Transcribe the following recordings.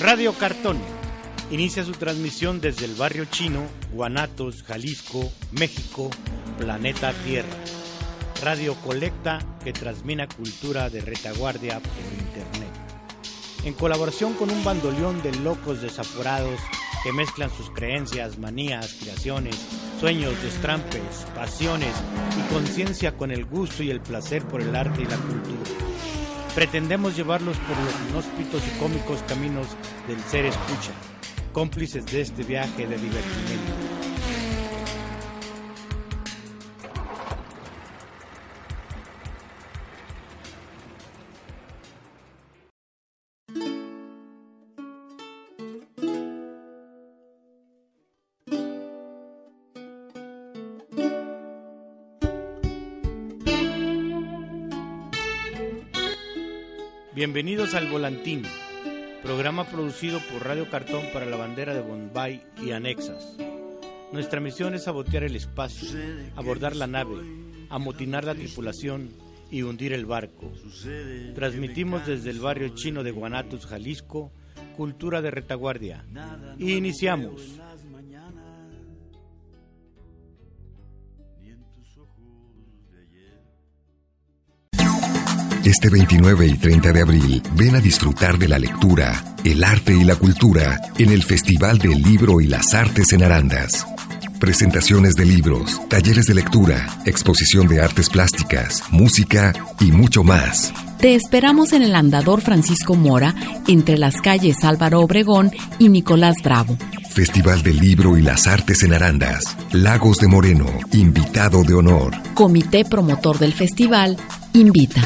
Radio Cartón inicia su transmisión desde el barrio chino, Guanatos, Jalisco, México, planeta Tierra. Radio colecta que transmite cultura de retaguardia por internet. En colaboración con un bandoleón de locos desaforados que mezclan sus creencias, manías, creaciones, sueños, destrampes, pasiones y conciencia con el gusto y el placer por el arte y la cultura. Pretendemos llevarlos por los inhóspitos y cómicos caminos del ser escucha, cómplices de este viaje de divertimento. Bienvenidos al Volantín, programa producido por Radio Cartón para la bandera de Bombay y anexas. Nuestra misión es sabotear el espacio, abordar la nave, amotinar la tripulación y hundir el barco. Transmitimos desde el barrio chino de Guanatos, Jalisco, cultura de retaguardia. Y iniciamos. Este 29 y 30 de abril, ven a disfrutar de la lectura, el arte y la cultura en el Festival del Libro y las Artes en Arandas. Presentaciones de libros, talleres de lectura, exposición de artes plásticas, música y mucho más. Te esperamos en el Andador Francisco Mora, entre las calles Álvaro Obregón y Nicolás Bravo. Festival del Libro y las Artes en Arandas. Lagos de Moreno, invitado de honor. Comité promotor del festival, invita.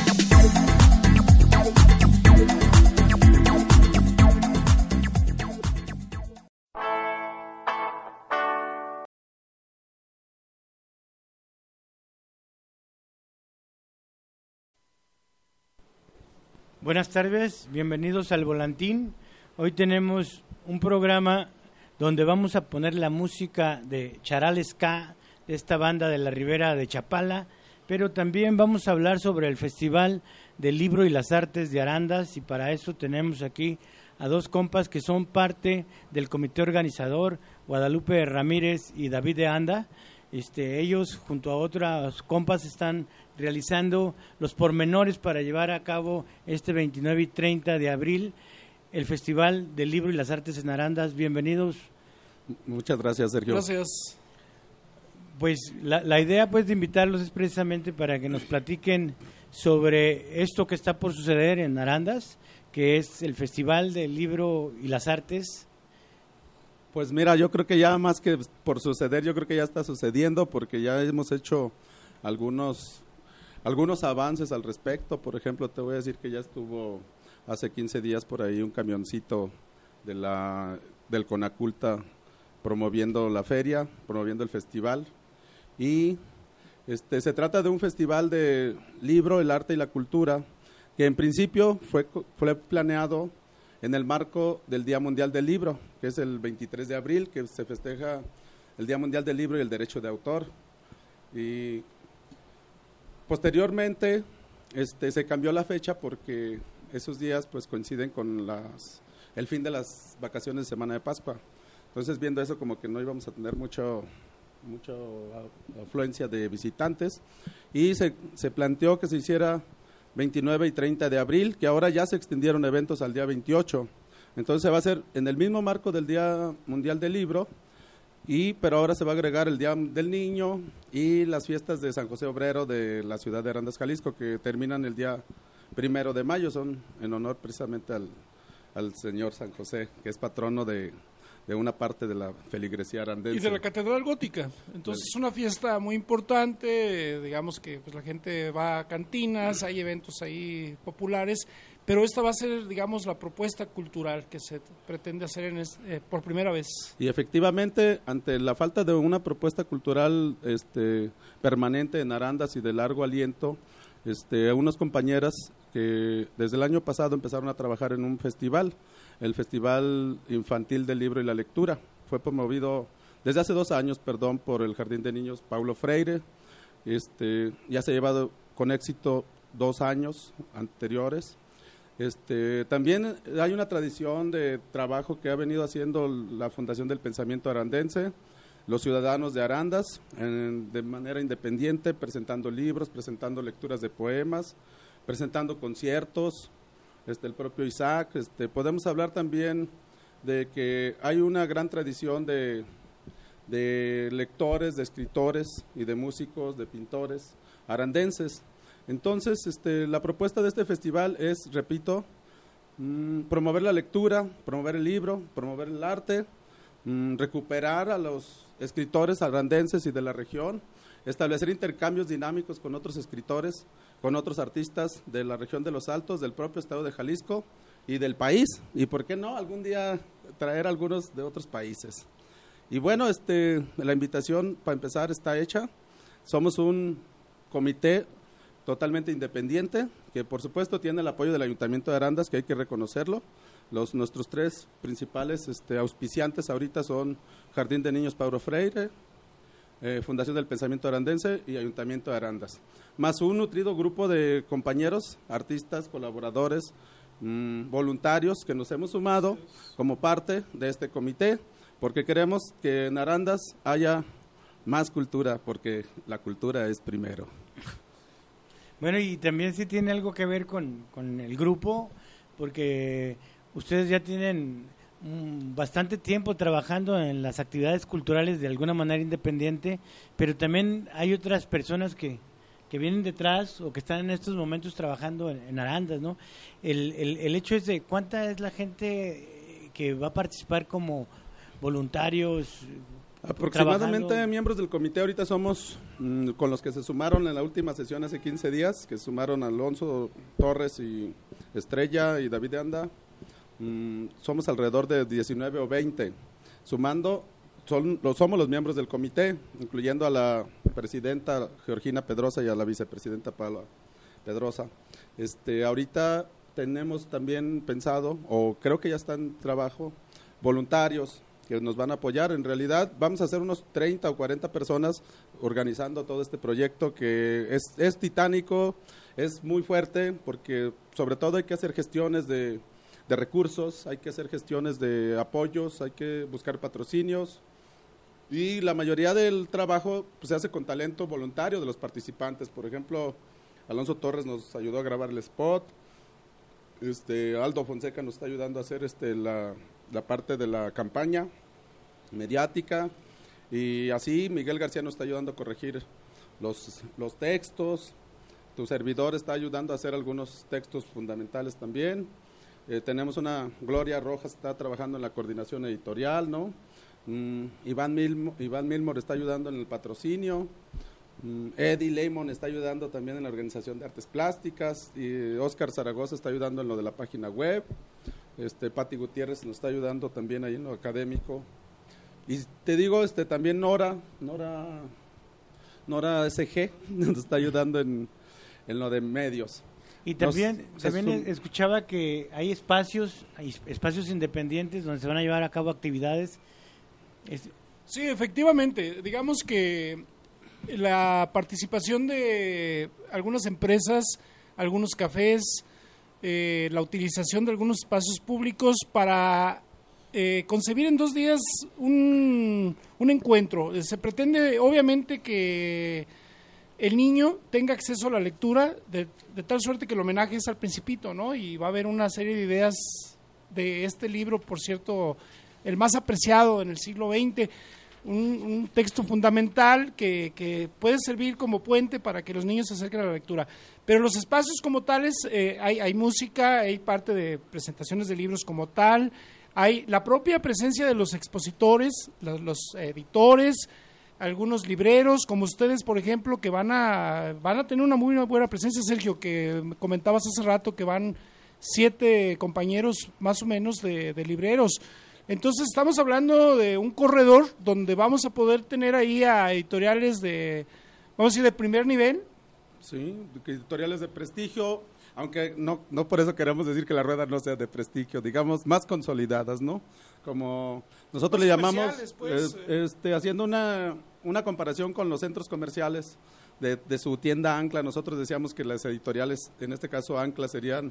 Buenas tardes, bienvenidos al Volantín. Hoy tenemos un programa donde vamos a poner la música de Charal Ska, de esta banda de la Ribera de Chapala, pero también vamos a hablar sobre el Festival del Libro y las Artes de Arandas, y para eso tenemos aquí a dos compas que son parte del comité organizador, Guadalupe Ramírez y David de Anda. Ellos junto a otros compas están realizando los pormenores para llevar a cabo este 29 y 30 de abril el Festival del Libro y las Artes en Arandas. Bienvenidos. Muchas gracias, Sergio. Gracias. Pues la idea pues de invitarlos es precisamente para que nos platiquen sobre esto que está por suceder en Arandas, que es el Festival del Libro y las Artes. Pues mira, yo creo que ya más que por suceder, yo creo que ya está sucediendo, porque ya hemos hecho algunos avances al respecto. Por ejemplo, te voy a decir que ya estuvo hace 15 días por ahí un camioncito del Conaculta promoviendo la feria, promoviendo el festival. Y se trata de un festival de libro, el arte y la cultura, que en principio fue planeado en el marco del Día Mundial del Libro, que es el 23 de abril, que se festeja el Día Mundial del Libro y el Derecho de Autor. Y posteriormente se cambió la fecha porque esos días pues coinciden con el fin de las vacaciones de Semana de Pascua. Entonces, viendo eso, como que no íbamos a tener mucha afluencia de visitantes, y se planteó que se hiciera 29 y 30 de abril, que ahora ya se extendieron eventos al día 28. Entonces va a ser en el mismo marco del Día Mundial del Libro, pero ahora se va a agregar el Día del Niño y las fiestas de San José Obrero de la ciudad de Arandas, Jalisco, que terminan el día 1 de mayo, son en honor precisamente al señor San José, que es patrono de una parte de la feligresía arandense. Y de la Catedral Gótica. Entonces es una fiesta muy importante, digamos que pues la gente va a cantinas, hay eventos ahí populares, pero esta va a ser, digamos, la propuesta cultural que se pretende hacer por primera vez. Y efectivamente, ante la falta de una propuesta cultural permanente en Arandas y de largo aliento, unas compañeras que desde el año pasado empezaron a trabajar en un festival, el Festival Infantil del Libro y la Lectura. Fue promovido desde hace 2 años, por el Jardín de Niños Paulo Freire. Ya se ha llevado con éxito 2 años anteriores. También hay una tradición de trabajo que ha venido haciendo la Fundación del Pensamiento Arandense, los ciudadanos de Arandas, de manera independiente, presentando libros, presentando lecturas de poemas, presentando conciertos, el propio Isaac. Podemos hablar también de que hay una gran tradición de lectores, de escritores y de músicos, de pintores arandenses. Entonces, la propuesta de este festival es, repito, promover la lectura, promover el libro, promover el arte, recuperar a los escritores arandenses y de la región, establecer intercambios dinámicos con otros escritores, con otros artistas de la región de los Altos, del propio estado de Jalisco y del país, y por qué no, algún día traer algunos de otros países. Y bueno, la invitación para empezar está hecha. Somos un comité totalmente independiente, que por supuesto tiene el apoyo del Ayuntamiento de Arandas, que hay que reconocerlo. Nuestros tres principales auspiciantes ahorita son Jardín de Niños Paulo Freire, Fundación del Pensamiento Arandense y Ayuntamiento de Arandas, más un nutrido grupo de compañeros, artistas, colaboradores, voluntarios que nos hemos sumado como parte de este comité, porque queremos que en Arandas haya más cultura, porque la cultura es primero. Bueno, y también sí tiene algo que ver con el grupo, porque ustedes ya tienen bastante tiempo trabajando en las actividades culturales de alguna manera independiente, pero también hay otras personas que vienen detrás o que están en estos momentos trabajando en Arandas, ¿no? El hecho es de cuánta es la gente que va a participar como voluntarios. Aproximadamente trabajando. Miembros del comité ahorita somos, con los que se sumaron en la última sesión hace 15 días, que sumaron Alonso Torres y Estrella y David de Anda, somos alrededor de 19 o 20, sumando, somos los miembros del comité, incluyendo a la presidenta Georgina Pedrosa y a la vicepresidenta Paula Pedrosa. Ahorita tenemos también pensado, o creo que ya está en trabajo, voluntarios que nos van a apoyar. En realidad vamos a ser unos 30 o 40 personas organizando todo este proyecto, que es titánico, es muy fuerte, porque sobre todo hay que hacer gestiones de recursos, hay que hacer gestiones de apoyos, hay que buscar patrocinios, y la mayoría del trabajo pues, se hace con talento voluntario de los participantes. Por ejemplo, Alonso Torres nos ayudó a grabar el spot, Aldo Fonseca nos está ayudando a hacer la parte de la campaña mediática, y así Miguel García nos está ayudando a corregir los textos. Tu servidor está ayudando a hacer algunos textos fundamentales también. Tenemos Gloria Rojas está trabajando en la coordinación editorial, ¿no? Iván Milmore está ayudando en el patrocinio. Eddie Lehman está ayudando también en la organización de artes plásticas, y Oscar Zaragoza está ayudando en lo de la página web. Pati Gutiérrez nos está ayudando también ahí en lo académico, y te digo, también Nora SG nos está ayudando en lo de medios. Y también escuchaba que hay espacios independientes donde se van a llevar a cabo actividades. Sí, efectivamente, digamos que la participación de algunas empresas, algunos cafés, la utilización de algunos espacios públicos para concebir en 2 días un encuentro. Se pretende, obviamente, que el niño tenga acceso a la lectura de tal suerte que el homenaje es al Principito, ¿no? Y va a haber una serie de ideas de este libro, por cierto, el más apreciado en el siglo XX, un texto fundamental que puede servir como puente para que los niños se acerquen a la lectura. Pero los espacios como tales, hay música, hay parte de presentaciones de libros como tal, hay la propia presencia de los expositores, los editores, algunos libreros, como ustedes, por ejemplo, que van a tener una muy buena presencia. Sergio, que comentabas hace rato que van 7 compañeros más o menos de libreros. Entonces estamos hablando de un corredor donde vamos a poder tener ahí a editoriales de primer nivel. Sí, editoriales de prestigio, aunque no por eso queremos decir que la rueda no sea de prestigio, digamos, más consolidadas, ¿no? Como nosotros le llamamos, pues, haciendo una comparación con los centros comerciales de su tienda ancla. Nosotros decíamos que las editoriales, en este caso ancla, serían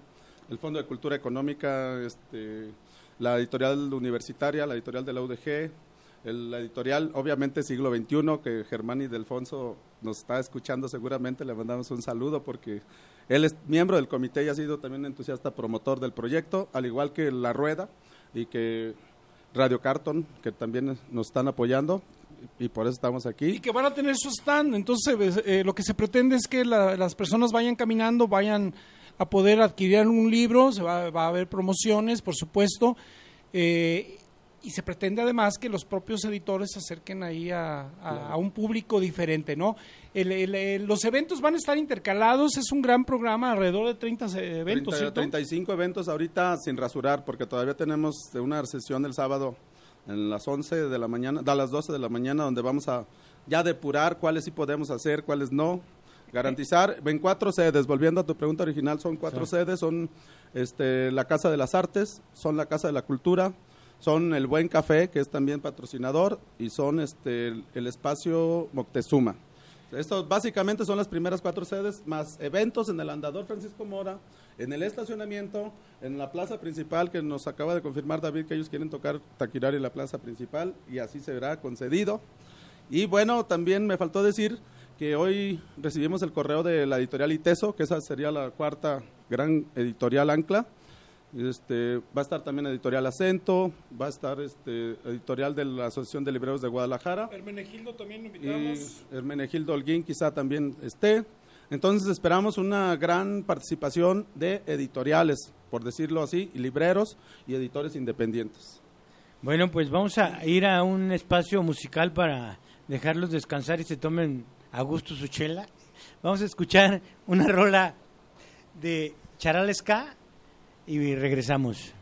el Fondo de Cultura Económica, la editorial universitaria, la editorial de la UDG, la editorial, obviamente, Siglo XXI, que Germán y Delfonso nos está escuchando seguramente, le mandamos un saludo porque él es miembro del comité y ha sido también entusiasta promotor del proyecto, al igual que La Rueda y que Radio Carton, que también nos están apoyando y por eso estamos aquí. Y que van a tener su stand, entonces lo que se pretende es que las personas vayan caminando, vayan a poder adquirir un libro, va a haber promociones, por supuesto, y se pretende además que los propios editores se acerquen ahí a un público diferente, ¿no? Los eventos van a estar intercalados, es un gran programa, alrededor de 30 eventos, ¿cierto? 35 eventos ahorita sin rasurar, porque todavía tenemos una sesión el sábado en las 11 de la mañana, a las 12 de la mañana, donde vamos a ya depurar cuáles sí podemos hacer, cuáles no, garantizar, ven 4 sedes, volviendo a tu pregunta original, son 4 sedes, son la Casa de las Artes, son la Casa de la Cultura, son el Buen Café, que es también patrocinador, y son el Espacio Moctezuma. Estos básicamente son las primeras 4 sedes, más eventos en el Andador Francisco Mora, en el estacionamiento, en la plaza principal, que nos acaba de confirmar David que ellos quieren tocar Taquirari en la plaza principal, y así será concedido. Y bueno, también me faltó decir que hoy recibimos el correo de la editorial ITESO, que esa sería la 4ª gran editorial ancla. Va a estar también editorial Acento, va a estar editorial de la Asociación de Libreros de Guadalajara. Hermenegildo también lo invitamos. Y Hermenegildo Holguín quizá también esté. Entonces esperamos una gran participación de editoriales, por decirlo así, y libreros y editores independientes. Bueno, pues vamos a ir a un espacio musical para dejarlos descansar y se tomen a gusto su chela. Vamos a escuchar una rola de Charales K y regresamos.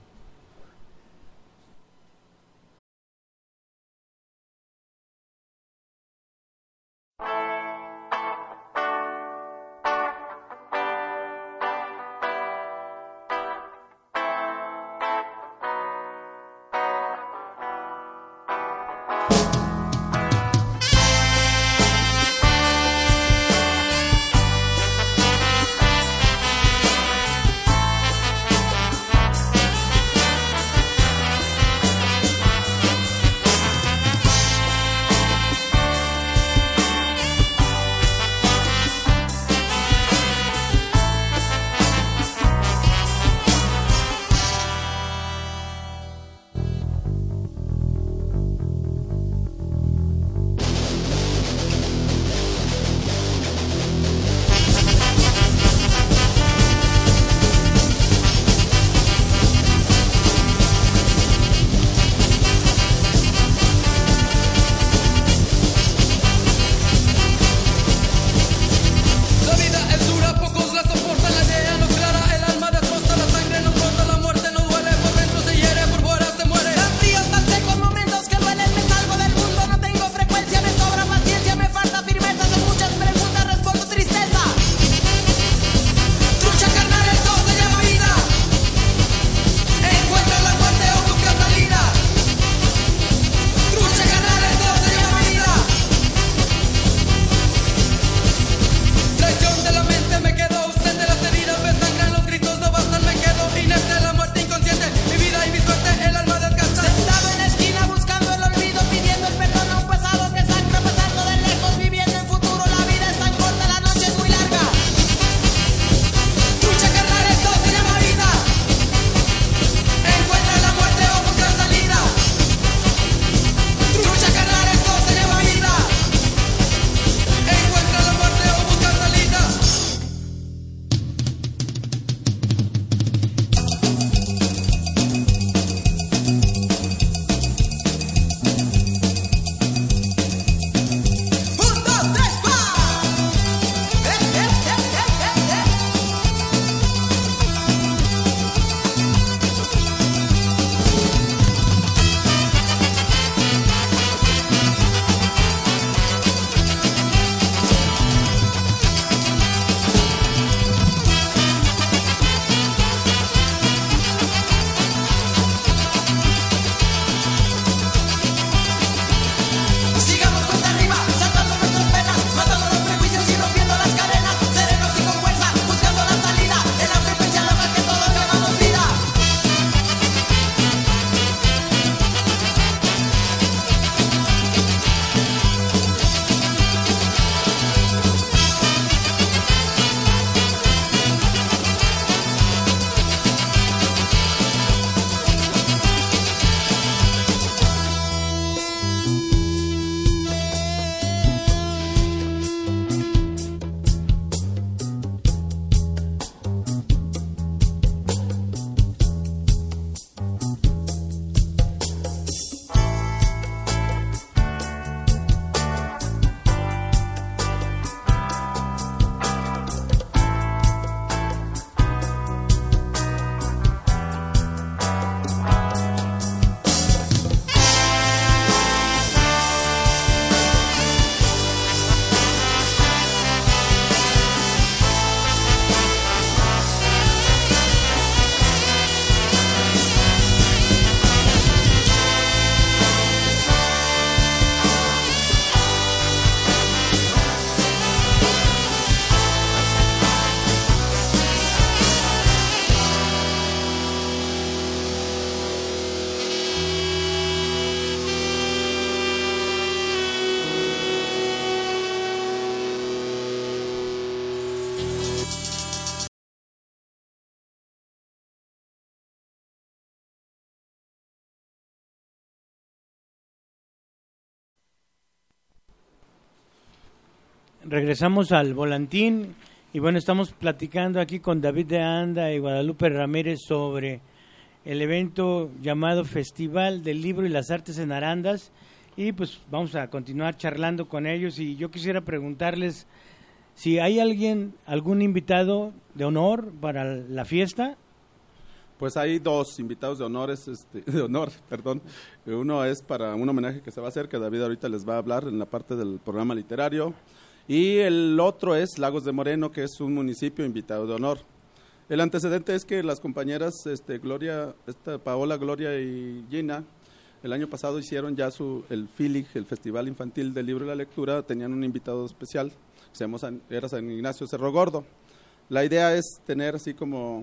regresamos al Volantín y bueno, estamos platicando aquí con David de Anda y Guadalupe Ramírez sobre el evento llamado Festival del Libro y las Artes en Arandas, y pues vamos a continuar charlando con ellos. Y yo quisiera preguntarles si hay algún invitado de honor para la fiesta. Pues hay dos invitados de honor, perdón. Uno es para un homenaje que se va a hacer, que David ahorita les va a hablar en la parte del programa literario, y el otro es Lagos de Moreno, que es un municipio invitado de honor. El antecedente es que las compañeras Paola, Gloria y Gina, el año pasado hicieron ya el FILIG, el Festival Infantil del Libro y la Lectura, tenían un invitado especial, era San Ignacio Cerro Gordo. La idea es tener así como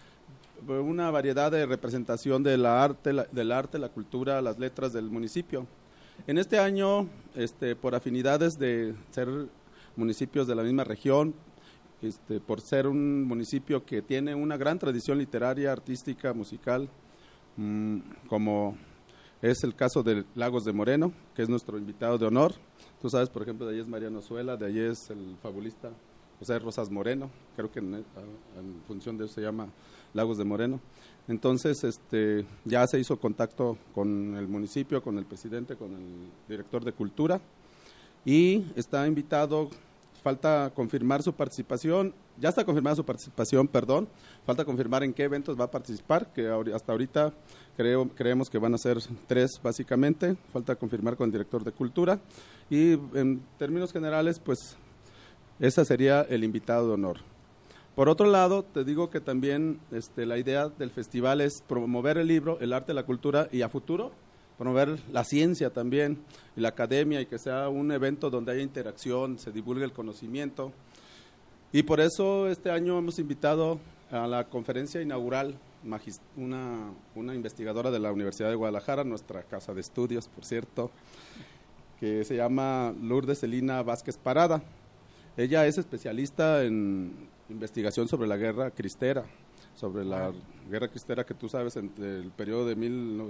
una variedad de representación del arte, la cultura, las letras del municipio. En este año, por afinidades de ser municipios de la misma región, por ser un municipio que tiene una gran tradición literaria, artística, musical, como es el caso de Lagos de Moreno, que es nuestro invitado de honor. Tú sabes, por ejemplo, de allí es Mariano Zuela, de allí es el fabulista José Rosas Moreno, creo que en función de eso se llama Lagos de Moreno. Entonces, ya se hizo contacto con el municipio, con el presidente, con el director de Cultura, y está invitado. Falta confirmar su participación, ya está confirmada su participación, falta confirmar en qué eventos va a participar, que hasta ahorita creemos que van a ser 3 básicamente, falta confirmar con el director de Cultura, y en términos generales, pues, ese sería el invitado de honor. Por otro lado, te digo que también la idea del festival es promover el libro, el arte, la cultura, y a futuro promover la ciencia también y la academia, y que sea un evento donde haya interacción, se divulgue el conocimiento. Y por eso este año hemos invitado a la conferencia inaugural una investigadora de la Universidad de Guadalajara, nuestra casa de estudios, por cierto, que se llama Lourdes Celina Vázquez Parada. Ella es especialista en investigación sobre la guerra cristera, que tú sabes, entre el periodo de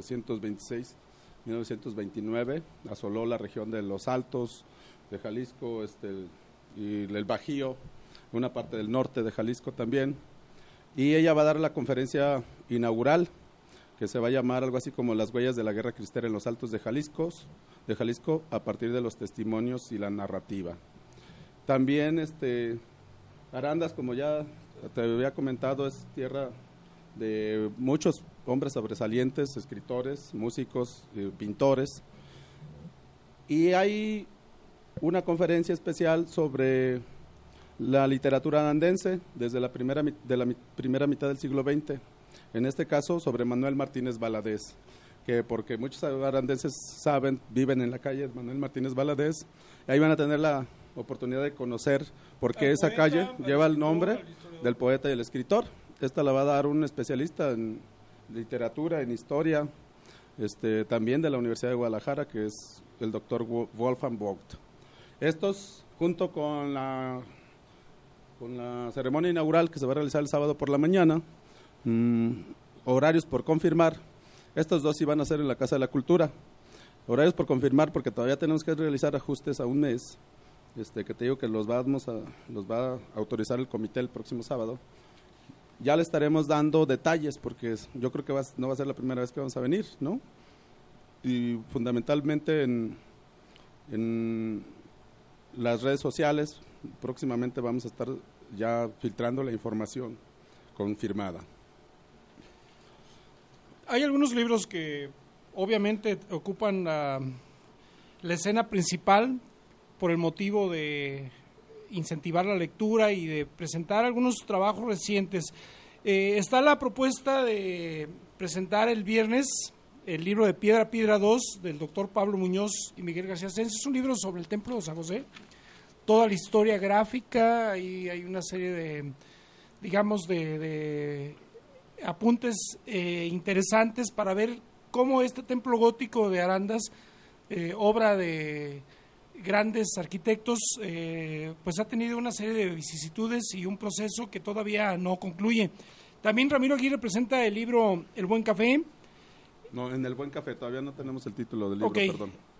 1926-1929, asoló la región de Los Altos, de Jalisco, y el Bajío, una parte del norte de Jalisco también. Y ella va a dar la conferencia inaugural, que se va a llamar algo así como Las huellas de la guerra cristera en los Altos de Jalisco, a partir de los testimonios y la narrativa. También Arandas, como ya te había comentado, es tierra de muchos hombres sobresalientes, escritores, músicos, pintores, y hay una conferencia especial sobre la literatura arandense desde la primera mitad del siglo XX, en este caso sobre Manuel Martínez Valadez, que porque muchos arandenses saben, viven en la calle Manuel Martínez Valadez, y ahí van a tener la oportunidad de conocer por qué esa calle lleva el nombre del poeta y el escritor. Esta la va a dar un especialista en literatura, en historia, también de la Universidad de Guadalajara, que es el doctor Wolfgang Vogt. Estos, junto con la ceremonia inaugural que se va a realizar el sábado por la mañana, horarios por confirmar, estos dos iban a ser en la Casa de la Cultura. Horarios por confirmar, porque todavía tenemos que realizar ajustes a un mes, que te digo que los va a autorizar el comité el próximo sábado. Ya le estaremos dando detalles, porque yo creo que no va a ser la primera vez que vamos a venir, ¿no? Y fundamentalmente en las redes sociales, próximamente vamos a estar ya filtrando la información confirmada. Hay algunos libros que obviamente ocupan la escena principal por el motivo de incentivar la lectura y de presentar algunos trabajos recientes. Está la propuesta de presentar el viernes el libro de Piedra 2 del doctor Pablo Muñoz y Miguel García Asensio. Es un libro sobre el Templo de San José, toda la historia gráfica, y hay una serie de, digamos, de apuntes interesantes para ver cómo este templo gótico de Arandas, obra de grandes arquitectos, pues ha tenido una serie de vicisitudes y un proceso que todavía no concluye. También Ramiro Aguirre presenta el libro El Buen Café. No, en El Buen Café, todavía no tenemos el título del libro, okay. Perdón.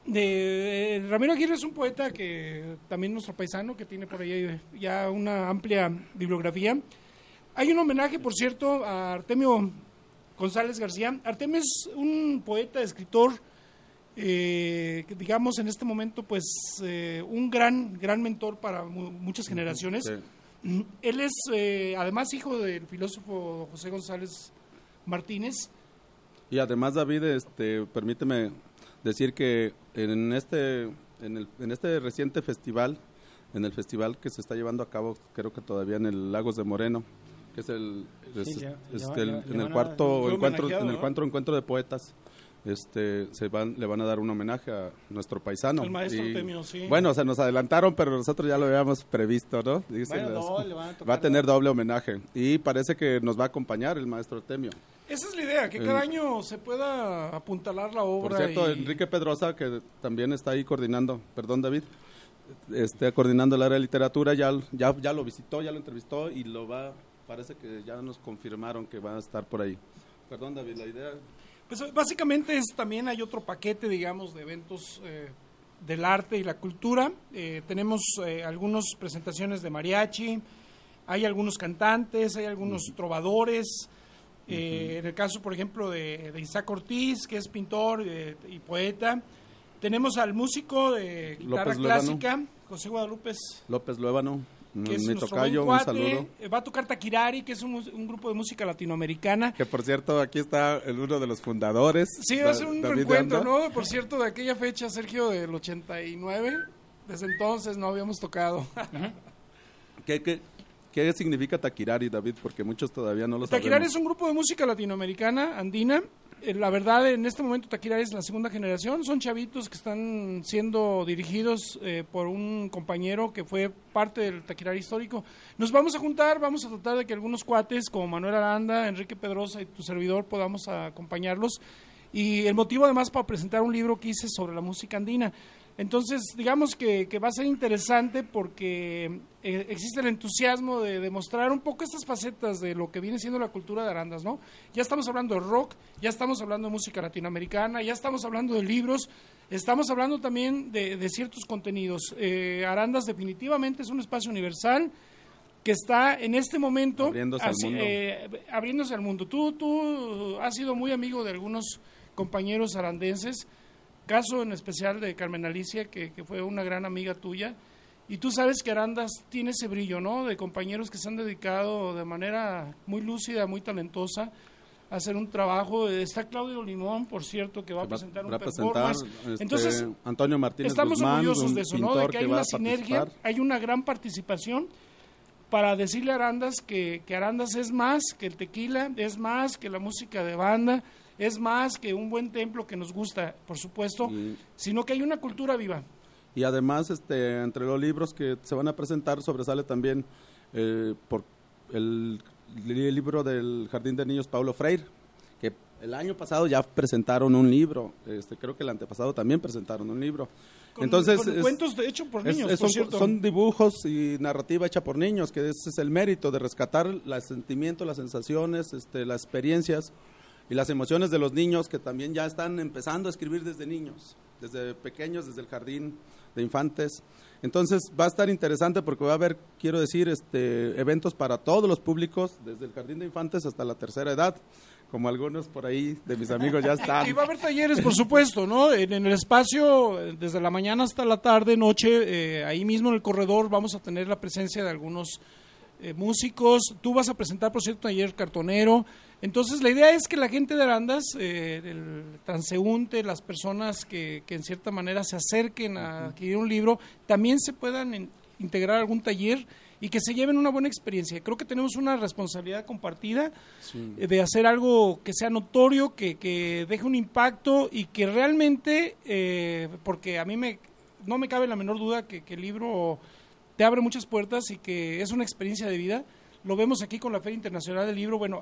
Ramiro Aguirre es un poeta que también nuestro paisano, que tiene por ahí ya una amplia bibliografía. Hay un homenaje, por cierto, a Artemio González García. Artemio es un poeta, escritor, que digamos en este momento pues un gran mentor para muchas generaciones. Sí. Él es además hijo del filósofo José González Martínez. Y además, David, permíteme decir que en este reciente festival, en el festival que se está llevando a cabo, creo que todavía en el Lagos de Moreno, que es en el cuarto encuentro de poetas, le van a dar un homenaje a nuestro paisano. El maestro Artemio, sí. Bueno, se nos adelantaron, pero nosotros ya lo habíamos previsto, ¿no? Va a tener doble homenaje y parece que nos va a acompañar el maestro Artemio. Esa es la idea, que cada año se pueda apuntalar la obra. Por cierto, Enrique Pedrosa, que también está ahí coordinando, perdón, David, coordinando el área de literatura, ya lo visitó, ya lo entrevistó y parece que ya nos confirmaron que va a estar por ahí. Perdón, David, la idea... Pues básicamente también hay otro paquete, digamos, de eventos del arte y la cultura. Tenemos algunas presentaciones de mariachi, hay algunos cantantes, hay algunos trovadores. En el caso, por ejemplo, de Isaac Ortiz, que es pintor y poeta. Tenemos al músico de guitarra clásica, José Guadalupe López Luébano, que es mi tocayo, un saludo. Va a tocar Taquirari, que es un grupo de música latinoamericana. Que por cierto, aquí está uno de los fundadores. Sí, va a ser un reencuentro, ¿no? Por cierto, de aquella fecha, Sergio, del 89. Desde entonces no habíamos tocado. ¿Qué significa Taquirari, David? Porque muchos todavía no lo saben. Taquirari es un grupo de música latinoamericana, andina. La verdad, en este momento Taquirari es la segunda generación. Son chavitos que están siendo dirigidos por un compañero que fue parte del Taquirari histórico. Nos vamos a juntar, vamos a tratar de que algunos cuates como Manuel Aranda, Enrique Pedrosa y tu servidor podamos acompañarlos. Y el motivo además para presentar un libro que hice sobre la música andina. Entonces, digamos que va a ser interesante porque existe el entusiasmo de demostrar un poco estas facetas de lo que viene siendo la cultura de Arandas, ¿no? Ya estamos hablando de rock, ya estamos hablando de música latinoamericana, ya estamos hablando de libros, estamos hablando también de ciertos contenidos. Arandas definitivamente es un espacio universal que está en este momento abriéndose al mundo. Tú has sido muy amigo de algunos compañeros arandenses, caso en especial de Carmen Alicia, que fue una gran amiga tuya, y tú sabes que Arandas tiene ese brillo, ¿no?, de compañeros que se han dedicado de manera muy lúcida, muy talentosa, a hacer un trabajo. Está Claudio Limón, por cierto, que va a presentar un performance. Entonces, Antonio Martínez estamos Guzmán, orgullosos de eso, ¿no?, de que hay una sinergia, hay una gran participación para decirle a Arandas que Arandas es más que el tequila, es más que la música de banda, es más que un buen templo que nos gusta, por supuesto, sino que hay una cultura viva. Y además, entre los libros que se van a presentar, sobresale también por el libro del Jardín de Niños Paulo Freire, que el año pasado ya presentaron un libro, creo que el antepasado también presentaron un libro. Entonces, con cuentos hechos por niños, por cierto. Son dibujos y narrativa hecha por niños, que ese es el mérito de rescatar los sentimientos, las sensaciones, las experiencias y las emociones de los niños, que también ya están empezando a escribir desde niños, desde pequeños, desde el jardín de infantes. Entonces va a estar interesante porque va a haber, quiero decir, eventos para todos los públicos, desde el jardín de infantes hasta la tercera edad, como algunos por ahí de mis amigos ya están. Y va a haber talleres, por supuesto, ¿no? En el espacio, desde la mañana hasta la tarde, noche, ahí mismo en el corredor vamos a tener la presencia de algunos músicos. Tú vas a presentar, por cierto, taller cartonero. Entonces, la idea es que la gente de Arandas, el transeúnte, las personas que en cierta manera se acerquen a adquirir un libro, también se puedan integrar a algún taller y que se lleven una buena experiencia. Creo que tenemos una responsabilidad compartida de hacer algo que sea notorio, que deje un impacto y que realmente, porque a mí no me cabe la menor duda que el libro te abre muchas puertas y que es una experiencia de vida. Lo vemos aquí con la Feria Internacional del Libro. Bueno,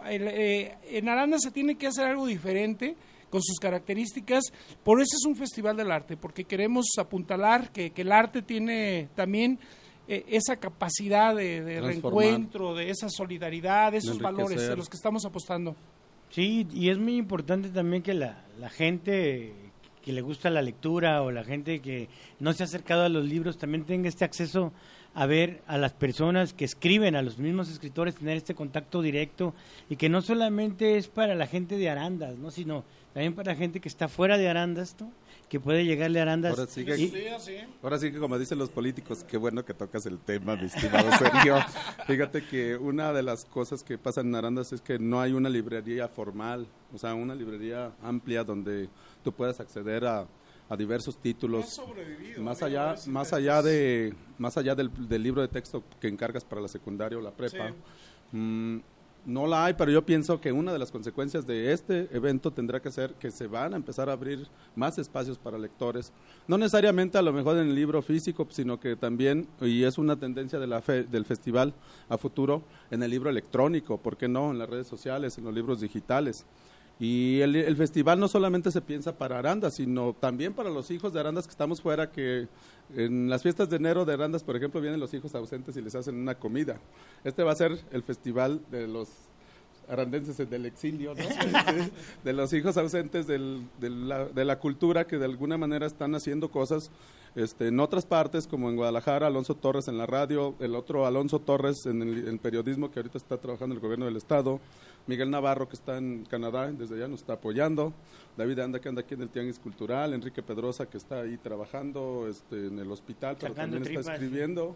en Arandas se tiene que hacer algo diferente con sus características. Por eso es un festival del arte, porque queremos apuntalar que el arte tiene también esa capacidad de reencuentro, de esa solidaridad, de esos valores de los que estamos apostando. Sí, y es muy importante también que la gente que le gusta la lectura o la gente que no se ha acercado a los libros también tenga este acceso a ver a las personas que escriben, a los mismos escritores, tener este contacto directo, y que no solamente es para la gente de Arandas, ¿no? Sino también para la gente que está fuera de Arandas, ¿no? Que puede llegarle a Arandas. Ahora sí que como dicen los políticos, qué bueno que tocas el tema, mi estimado Sergio. Fíjate que una de las cosas que pasa en Arandas es que no hay una librería formal, o sea, una librería amplia donde tú puedas acceder a diversos títulos, más allá del libro de texto que encargas para la secundaria o la prepa. Sí. No la hay, pero yo pienso que una de las consecuencias de este evento tendrá que ser que se van a empezar a abrir más espacios para lectores, no necesariamente a lo mejor en el libro físico, sino que también, y es una tendencia de del festival a futuro, en el libro electrónico, ¿por qué no? En las redes sociales, en los libros digitales. Y el festival no solamente se piensa para Arandas, sino también para los hijos de Arandas que estamos fuera, que en las fiestas de enero de Arandas, por ejemplo, vienen los hijos ausentes y les hacen una comida. Este va a ser el festival de los arandenses del exilio, ¿no? De los hijos ausentes de la cultura, que de alguna manera están haciendo cosas en otras partes, como en Guadalajara, Alonso Torres en la radio, el otro Alonso Torres en el periodismo, que ahorita está trabajando en el gobierno del estado, Miguel Navarro, que está en Canadá, desde allá nos está apoyando, David Anda, que anda aquí en el Tianguis Cultural, Enrique Pedrosa, que está ahí trabajando en el hospital, pero también está escribiendo,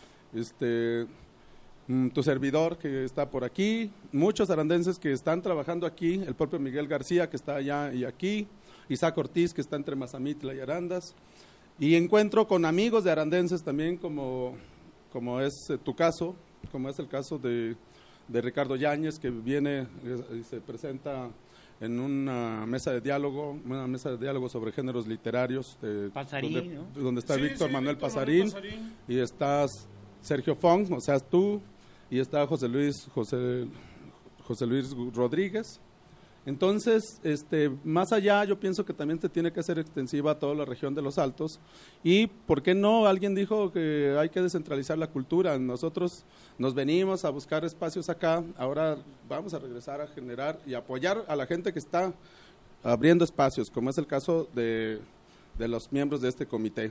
tu servidor, que está por aquí, muchos arandenses que están trabajando aquí, el propio Miguel García, que está allá y aquí, Isaac Ortiz, que está entre Mazamitla y Arandas, y encuentro con amigos de arandenses también, como es tu caso, como es el caso de Ricardo Yáñez, que viene y se presenta en una mesa de diálogo sobre géneros literarios, Pasarín, donde está Víctor Manuel Pasarín, y estás Sergio Fong, o sea, tú, y está José Luis Rodríguez. Entonces, más allá, yo pienso que también se tiene que hacer extensiva a toda la región de los Altos, y ¿por qué no? Alguien dijo que hay que descentralizar la cultura. Nosotros nos venimos a buscar espacios acá, ahora vamos a regresar a generar y apoyar a la gente que está abriendo espacios, como es el caso de los miembros de este comité,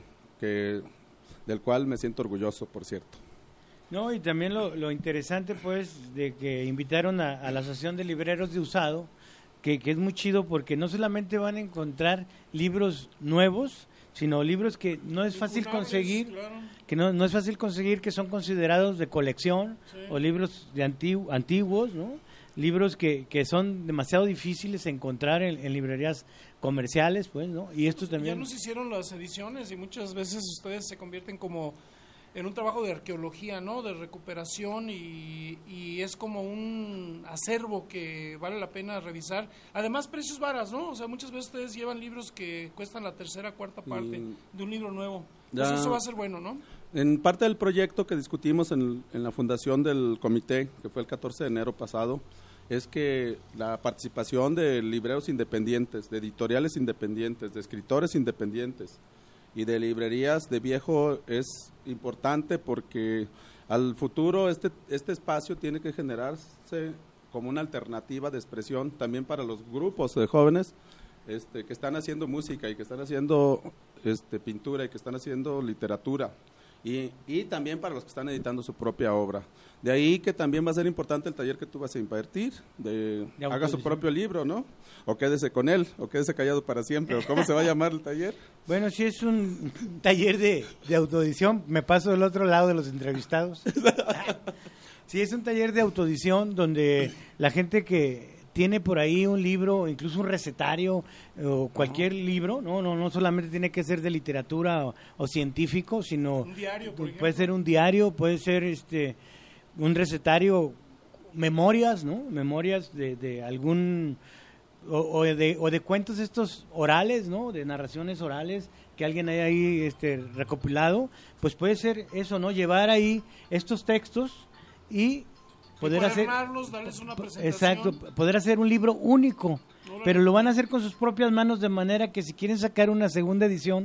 del cual me siento orgulloso, por cierto. No, y también lo interesante, pues, de que invitaron a la Asociación de Libreros de Usado, que es muy chido, porque no solamente van a encontrar libros nuevos, sino libros que no es fácil conseguir, claro, que no es fácil conseguir, que son considerados de colección, sí, o libros de antiguos, ¿no? Libros que son demasiado difíciles de encontrar en librerías comerciales, pues, ¿no? Y esto también... Ya nos hicieron las ediciones y muchas veces ustedes se convierten como en un trabajo de arqueología, ¿no? De recuperación, y es como un acervo que vale la pena revisar. Además, precios varas, ¿no? O sea, muchas veces ustedes llevan libros que cuestan la tercera, cuarta parte de un libro nuevo. Entonces eso va a ser bueno, ¿no? En parte del proyecto que discutimos en la fundación del comité, que fue el 14 de enero pasado, es que la participación de libreros independientes, de editoriales independientes, de escritores independientes y de librerías de viejo es importante, porque al futuro este espacio tiene que generarse como una alternativa de expresión también para los grupos de jóvenes que están haciendo música y que están haciendo pintura y que están haciendo literatura, y también para los que están editando su propia obra. De ahí que también va a ser importante el taller que tú vas a impartir, haga su propio libro, ¿no? O quédese con él, o quédese callado para siempre, o ¿cómo se va a llamar el taller? Bueno, si es un taller de autoedición, me paso del otro lado de los entrevistados. Sí, es un taller de autoedición donde la gente que tiene por ahí un libro, incluso un recetario o cualquier libro, no solamente tiene que ser de literatura o científico, sino un diario, por ejemplo. Puede ser un diario, puede ser un recetario, memorias, ¿no? Memorias de algún o de cuentos estos orales, ¿no? De narraciones orales que alguien haya ahí recopilado, pues puede ser eso, ¿no? Llevar ahí estos textos y poder hacer, darles una presentación. Exacto, poder hacer un libro único, pero lo van a hacer con sus propias manos, de manera que si quieren sacar una segunda edición,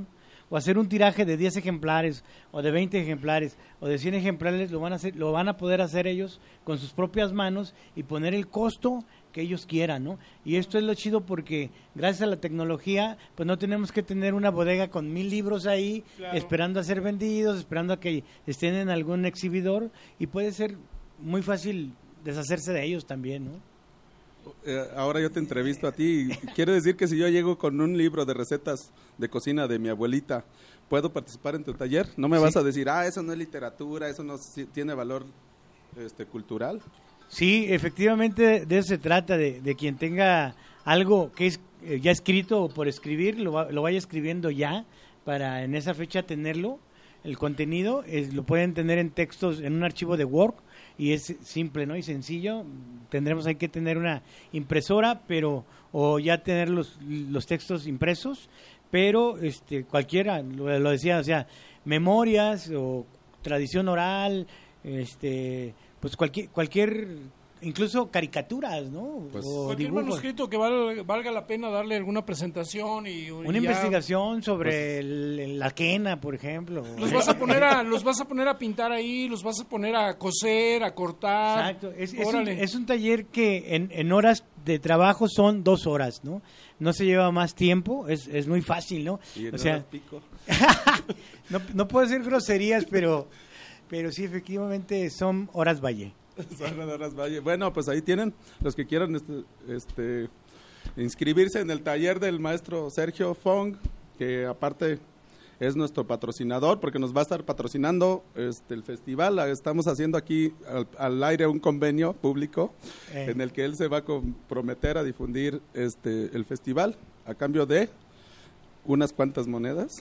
o hacer un tiraje de 10 ejemplares o de 20 ejemplares o de 100 ejemplares, lo van a poder hacer ellos con sus propias manos y poner el costo que ellos quieran, ¿no? Y esto es lo chido porque gracias a la tecnología, pues no tenemos que tener una bodega con 1000 libros ahí, claro, esperando a ser vendidos, esperando a que estén en algún exhibidor, y puede ser muy fácil deshacerse de ellos también, ¿no? Ahora yo te entrevisto a ti. Quiere decir que si yo llego con un libro de recetas de cocina de mi abuelita, ¿puedo participar en tu taller? ¿No me vas a decir, eso no es literatura, eso no tiene valor cultural? Sí, efectivamente de eso se trata, de quien tenga algo que es ya escrito o por escribir, lo vaya escribiendo ya, para en esa fecha tenerlo, el contenido, lo pueden tener en textos, en un archivo de Word, y es simple, ¿no? Y sencillo. Hay que tener una impresora, o ya tener los textos impresos, pero cualquiera, lo decía, o sea, memorias o tradición oral, pues cualquier incluso caricaturas, ¿no? Pues, o cualquier dibujos. Manuscrito que valga la pena darle alguna presentación una investigación sobre la quena, por ejemplo. Los vas a poner a pintar ahí, los vas a poner a coser, a cortar. Exacto. Es un taller que en horas de trabajo son 2 horas, ¿no? No se lleva más tiempo, es muy fácil, ¿no? Y en horas pico. no puedo decir groserías, pero sí, efectivamente son horas valle. Bueno, pues ahí tienen los que quieran inscribirse en el taller del maestro Sergio Fong, que aparte es nuestro patrocinador, porque nos va a estar patrocinando el festival. Estamos haciendo aquí al aire un convenio público en el que él se va a comprometer a difundir el festival a cambio de unas cuantas monedas.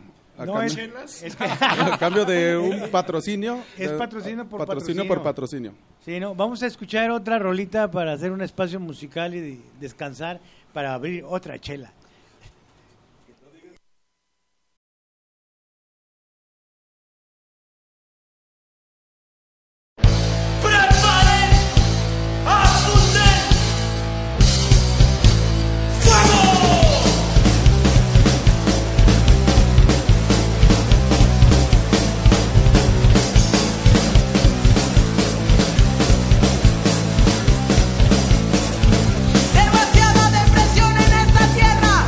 A cambio de un patrocinio. Es patrocinio por patrocinio. Sí, no, vamos a escuchar otra rolita para hacer un espacio musical y descansar para abrir otra chela. Demasiada depresión en esta tierra.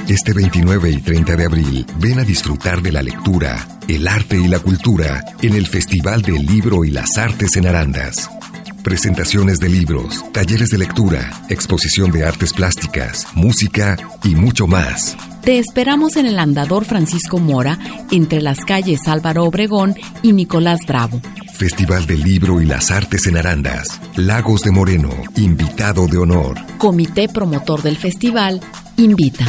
Este 29 y 30 de abril, ven a disfrutar de la lectura, el arte y la cultura en el Festival del Libro y las Artes en Arandas. Presentaciones de libros, talleres de lectura, exposición de artes plásticas, música y mucho más. Te esperamos en el Andador Francisco Mora, entre las calles Álvaro Obregón y Nicolás Bravo. Festival del Libro y las Artes en Arandas. Lagos de Moreno, invitado de honor. Comité promotor del festival, invita.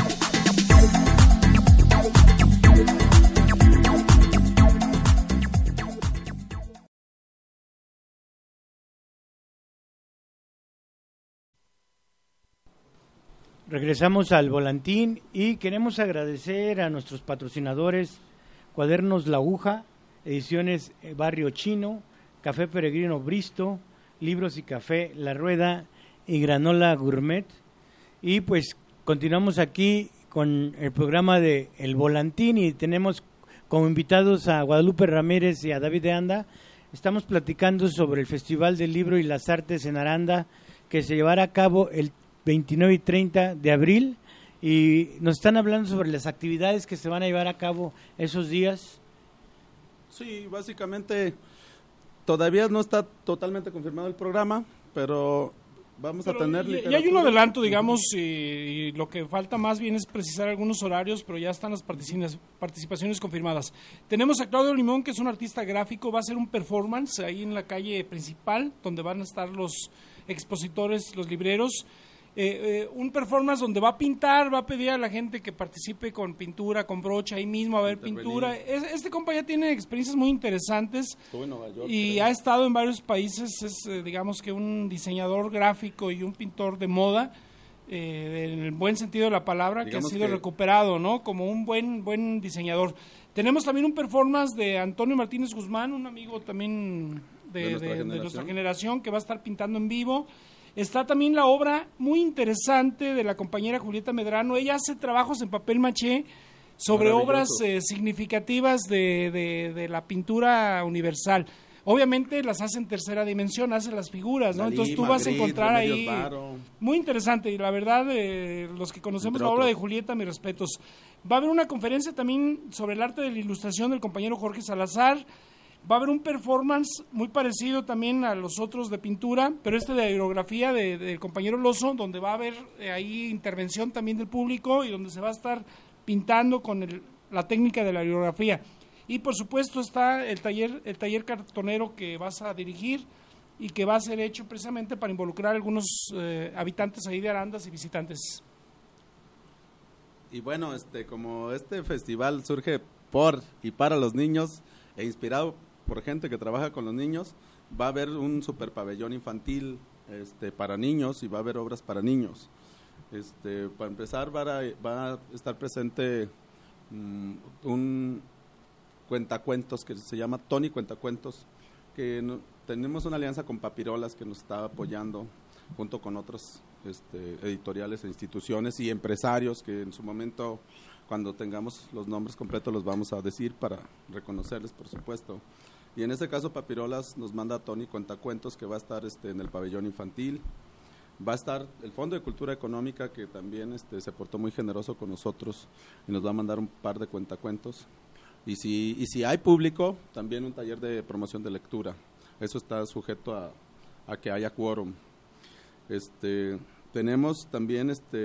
Regresamos al Volantín y queremos agradecer a nuestros patrocinadores Cuadernos La Aguja, Ediciones Barrio Chino, Café Peregrino Bristo, Libros y Café La Rueda y Granola Gourmet. Y pues continuamos aquí con el programa de El Volantín y tenemos como invitados a Guadalupe Ramírez y a David de Anda. Estamos platicando sobre el Festival del Libro y las Artes en Aranda, que se llevará a cabo el 29 y 30 de abril, y nos están hablando sobre las actividades que se van a llevar a cabo esos días. Sí, básicamente todavía no está totalmente confirmado el programa, pero vamos a tener literatura. Ya hay un adelanto, digamos, y lo que falta más bien es precisar algunos horarios, pero ya están las participaciones confirmadas. Tenemos a Claudio Limón, que es un artista gráfico, va a hacer un performance ahí en la calle principal, donde van a estar los expositores, los libreros. Un performance donde va a pintar, va a pedir a la gente que participe con pintura, con brocha, ahí mismo a ver pintura. Este compa ya tiene experiencias muy interesantes y ha estado en varios países, es digamos que un diseñador gráfico y un pintor de moda, en el buen sentido de la palabra, digamos que ha sido recuperado, ¿no? Como un buen diseñador. Tenemos también un performance de Antonio Martínez Guzmán, un amigo también de nuestra generación, que va a estar pintando en vivo. Está también la obra muy interesante de la compañera Julieta Medrano. Ella hace trabajos en papel maché sobre obras significativas de la pintura universal. Obviamente las hace en tercera dimensión, hace las figuras, ¿no? Entonces tú vas a encontrar ahí muy interesante, y la verdad, los que conocemos la obra de Julieta, mis respetos. Va a haber una conferencia también sobre el arte de la ilustración del compañero Jorge Salazar. Va a haber un performance muy parecido también a los otros de pintura, pero de aerografía del compañero Lozo, donde va a haber ahí intervención también del público y donde se va a estar pintando con la técnica de la aerografía. Y por supuesto está el taller cartonero que vas a dirigir y que va a ser hecho precisamente para involucrar a algunos habitantes ahí de Arandas y visitantes. Y bueno, como este festival surge por y para los niños e inspirado por gente que trabaja con los niños, va a haber un super pabellón infantil para niños y va a haber obras para niños. Para empezar va a estar presente un cuentacuentos que se llama Tony Cuentacuentos, que tenemos una alianza con Papirolas que nos está apoyando junto con otros editoriales e instituciones y empresarios que en su momento, cuando tengamos los nombres completos, los vamos a decir para reconocerles, por supuesto. Y en este caso Papirolas nos manda a Tony Cuentacuentos, que va a estar en el pabellón infantil. Va a estar el Fondo de Cultura Económica, que también se portó muy generoso con nosotros y nos va a mandar un par de cuentacuentos. Y si hay público, también un taller de promoción de lectura. Eso está sujeto a que haya quórum. Tenemos también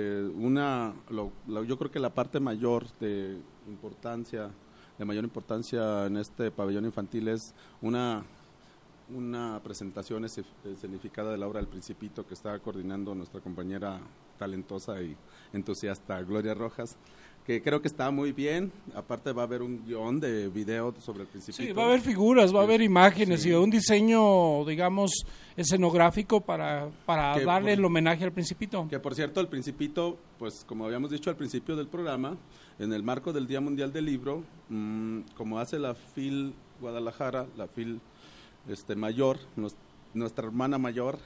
yo creo que la parte mayor de mayor importancia en este pabellón infantil es una presentación escenificada de la obra del Principito, que está coordinando nuestra compañera talentosa y entusiasta Gloria Rojas, que creo que está muy bien. Aparte va a haber un guión de video sobre el Principito. Sí, va a haber figuras, va a haber imágenes, sí, y un diseño, digamos, escenográfico para darle el homenaje al Principito. Que por cierto, el Principito, pues como habíamos dicho al principio del programa, en el marco del Día Mundial del Libro, como hace la FIL Guadalajara, la FIL mayor, nuestra hermana mayor,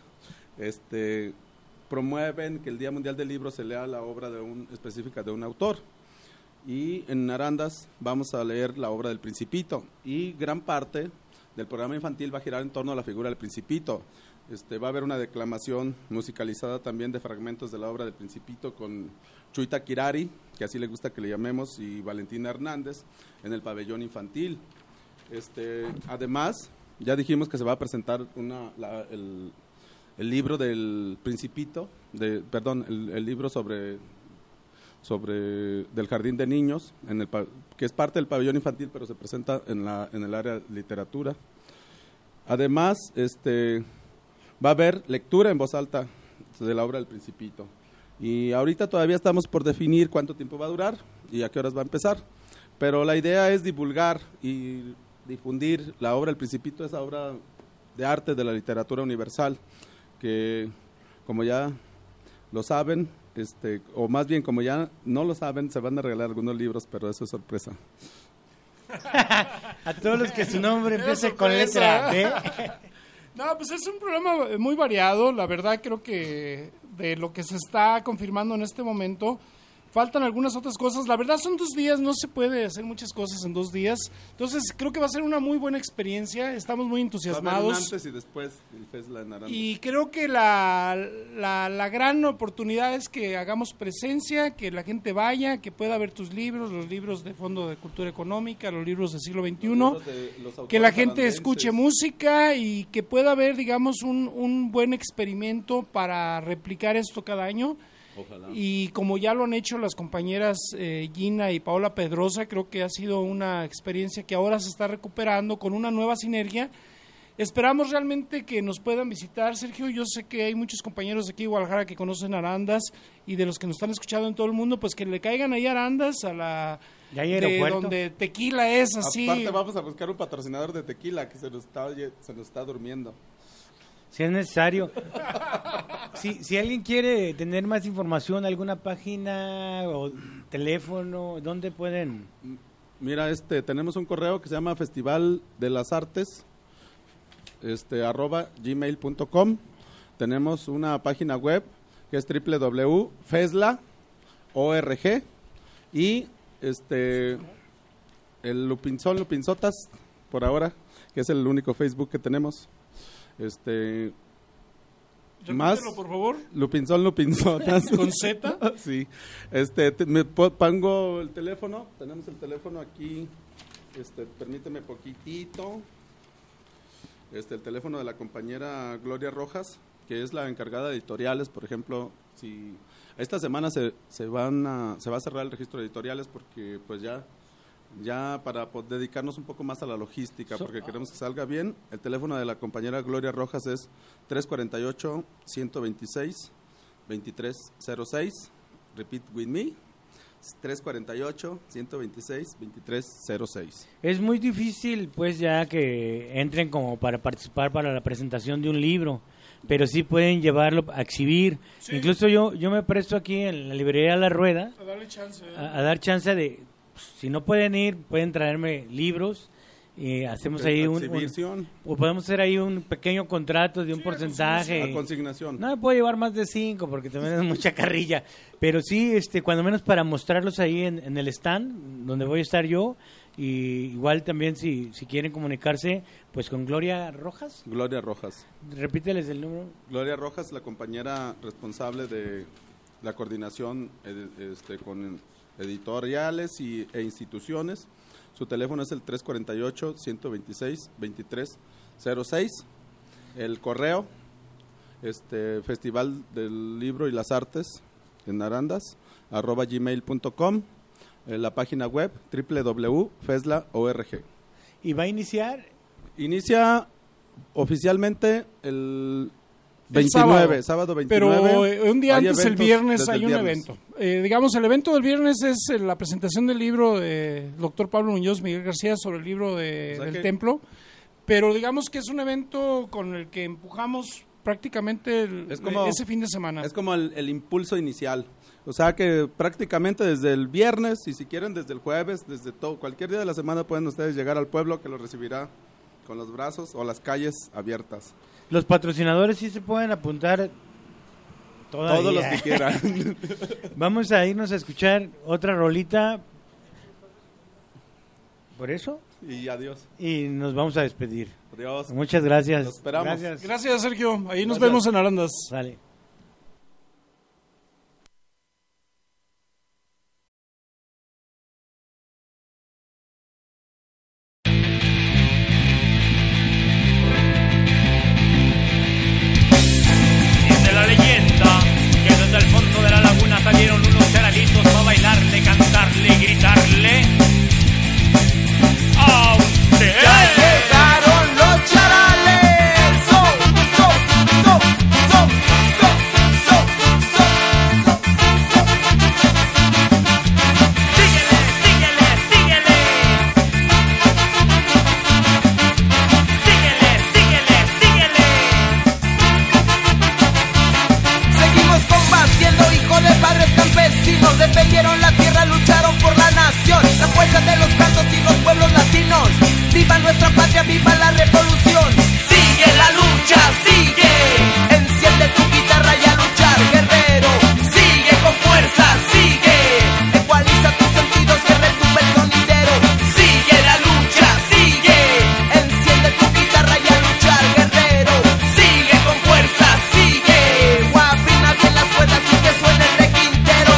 promueven que el Día Mundial del Libro se lea la obra específica de un autor. Y en Arandas vamos a leer la obra del Principito, y gran parte del programa infantil va a girar en torno a la figura del Principito. Va a haber una declamación musicalizada también de fragmentos de la obra del Principito con Chuita Kirari, que así le gusta que le llamemos, y Valentina Hernández, en el pabellón infantil. Además, ya dijimos que se va a presentar el libro del Principito, el libro sobre del Jardín de Niños, que es parte del pabellón infantil, pero se presenta en el área de literatura. Además, va a haber lectura en voz alta de la obra del Principito. Y ahorita todavía estamos por definir cuánto tiempo va a durar y a qué horas va a empezar. Pero la idea es divulgar y difundir la obra del Principito, esa obra de arte de la literatura universal, que como ya lo saben, o más bien como ya no lo saben, se van a regalar algunos libros, pero eso es sorpresa. A todos los que su nombre empiece con letra B. No, pues es un programa muy variado. La verdad creo que de lo que se está confirmando en este momento, faltan algunas otras cosas. La verdad son 2 días, no se puede hacer muchas cosas en 2 días. Entonces creo que va a ser una muy buena experiencia. Estamos muy entusiasmados. Va a haber un antes y después el FESLA en Arandas. Y creo que la gran oportunidad es que hagamos presencia, que la gente vaya, que pueda ver tus libros, los libros de Fondo de Cultura Económica, los libros del siglo XXI, que la gente escuche música y que pueda haber, digamos, un buen experimento para replicar esto cada año. Ojalá. Y como ya lo han hecho las compañeras Gina y Paola Pedrosa, creo que ha sido una experiencia que ahora se está recuperando con una nueva sinergia. Esperamos realmente que nos puedan visitar, Sergio. Yo sé que hay muchos compañeros de aquí de Guadalajara que conocen Arandas, y de los que nos están escuchando en todo el mundo, pues que le caigan ahí a Arandas, ¿Ya hay aeropuerto? donde tequila es así. Aparte vamos a buscar un patrocinador de tequila que se nos está durmiendo. Si es necesario. Si alguien quiere tener más información, alguna página o teléfono, ¿dónde pueden? Mira, tenemos un correo que se llama Festival de las Artes, @gmail.com. Tenemos una página web que es www.fesla.org, y el Lupinzotas, por ahora, que es el único Facebook que tenemos. Más, por favor. Lupinzotas. ¿Con Z? Sí. Me pongo el teléfono. Tenemos el teléfono aquí. Permíteme poquitito. El teléfono de la compañera Gloria Rojas, que es la encargada de editoriales. Por ejemplo, si esta semana se va a cerrar el registro de editoriales, porque pues ya para dedicarnos un poco más a la logística, porque queremos que salga bien. El teléfono de la compañera Gloria Rojas es 348-126-2306. Repeat with me. 348-126-2306. Es muy difícil, pues, ya que entren como para participar para la presentación de un libro, pero sí pueden llevarlo a exhibir. Sí. Incluso yo me presto aquí en la librería La Rueda a darle chance, a dar chance de, si no pueden ir, pueden traerme libros y hacemos ahí o podemos hacer ahí un pequeño contrato de un porcentaje. A consignación. No me puedo llevar más de 5 porque también es mucha carrilla, pero sí, cuando menos para mostrarlos ahí en el stand donde voy a estar yo. Y igual también si quieren comunicarse pues con Gloria Rojas. Gloria Rojas. Repíteles el número. Gloria Rojas, la compañera responsable de la coordinación con editoriales e instituciones. Su teléfono es el 348-126-2306. El correo, Festival del Libro y las Artes en Arandas, @gmail.com. La página web, www.fesla.org. ¿Y va a iniciar? Inicia oficialmente el 29, sábado 29. Pero un día antes, el viernes, hay un evento. Digamos, el evento del viernes es la presentación del libro del doctor Pablo Muñoz Miguel García sobre el libro del Templo. Pero digamos que es un evento con el que empujamos prácticamente ese fin de semana. Es como el impulso inicial. O sea que prácticamente desde el viernes, y si quieren desde el jueves, desde cualquier día de la semana pueden ustedes llegar al pueblo, que los recibirá con los brazos o las calles abiertas. Los patrocinadores sí se pueden apuntar todavía. Todos los que quieran. Vamos a irnos a escuchar otra rolita. ¿Por eso? y adiós. Y nos vamos a despedir. Adiós. Muchas gracias. Los esperamos. Gracias, Sergio. Ahí nos Gracias. vemos en Arandas. Sale. Dice la leyenda que desde el fondo de la laguna salieron unos charalitos a bailarle, cantarle y gritarle a usted. ¡Ya llegaron los charales! ¡So, so, so, so, so, so, so! Síguele, síguele, síguele. Síguele, síguele, síguele. Seguimos combatiendo, hijos de padres campesinos. Defendieron la tierra, lucharon por la nación. La fuerza de los cantos y los pueblos latinos. ¡Viva nuestra patria, viva la revolución! ¡Sigue la lucha, sigue! Enciende tu guitarra y a luchar, guerrero. ¡Sigue con fuerza, sigue! Ecualiza tus sentidos que retumbe el sonidero. ¡Sigue la lucha, sigue! Enciende tu guitarra y a luchar, guerrero. ¡Sigue con fuerza, sigue! Guapina bien las cuerdas y que suene el requintero.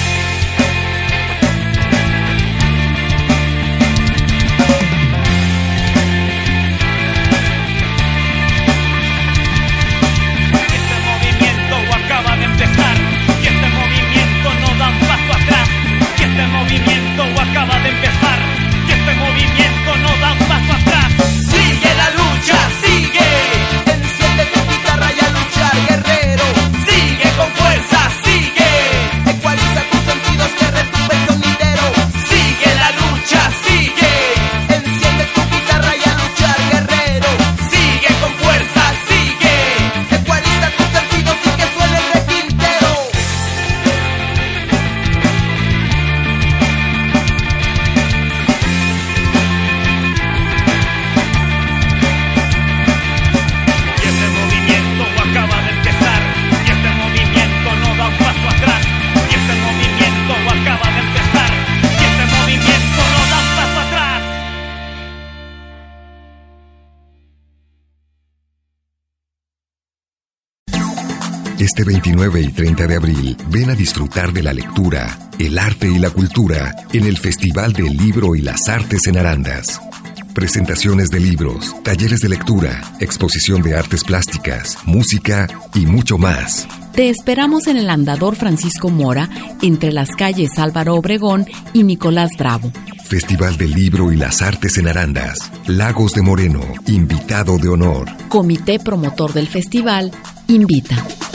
Este movimiento acaba de empezar y este movimiento no da un paso atrás. Y este movimiento acaba de empezar y este movimiento no da un paso atrás. Sigue la lucha, sigue. Enciende tu guitarra y a luchar, guerrero. Sigue con fuerza, sigue. Ecualiza tus sentidos que retumbe el sonidero. Sigue la lucha, sigue. Enciende tu guitarra y a luchar, guerrero. Sigue con fuerza, sigue. Ecualiza tus sentidos y que suene el requintero. Y este movimiento acaba de empezar y este movimiento no da un paso atrás. Y este movimiento acaba de empezar y este movimiento no da un paso atrás. Este 29 y 30 de abril, ven a disfrutar de la lectura, el arte y la cultura en el Festival del Libro y las Artes en Arandas. Presentaciones de libros, talleres de lectura, exposición de artes plásticas, música y mucho más. Te esperamos en el Andador Francisco Mora, entre las calles Álvaro Obregón y Nicolás Bravo. Festival del Libro y las Artes en Arandas. Lagos de Moreno, invitado de honor. Comité promotor del festival invita.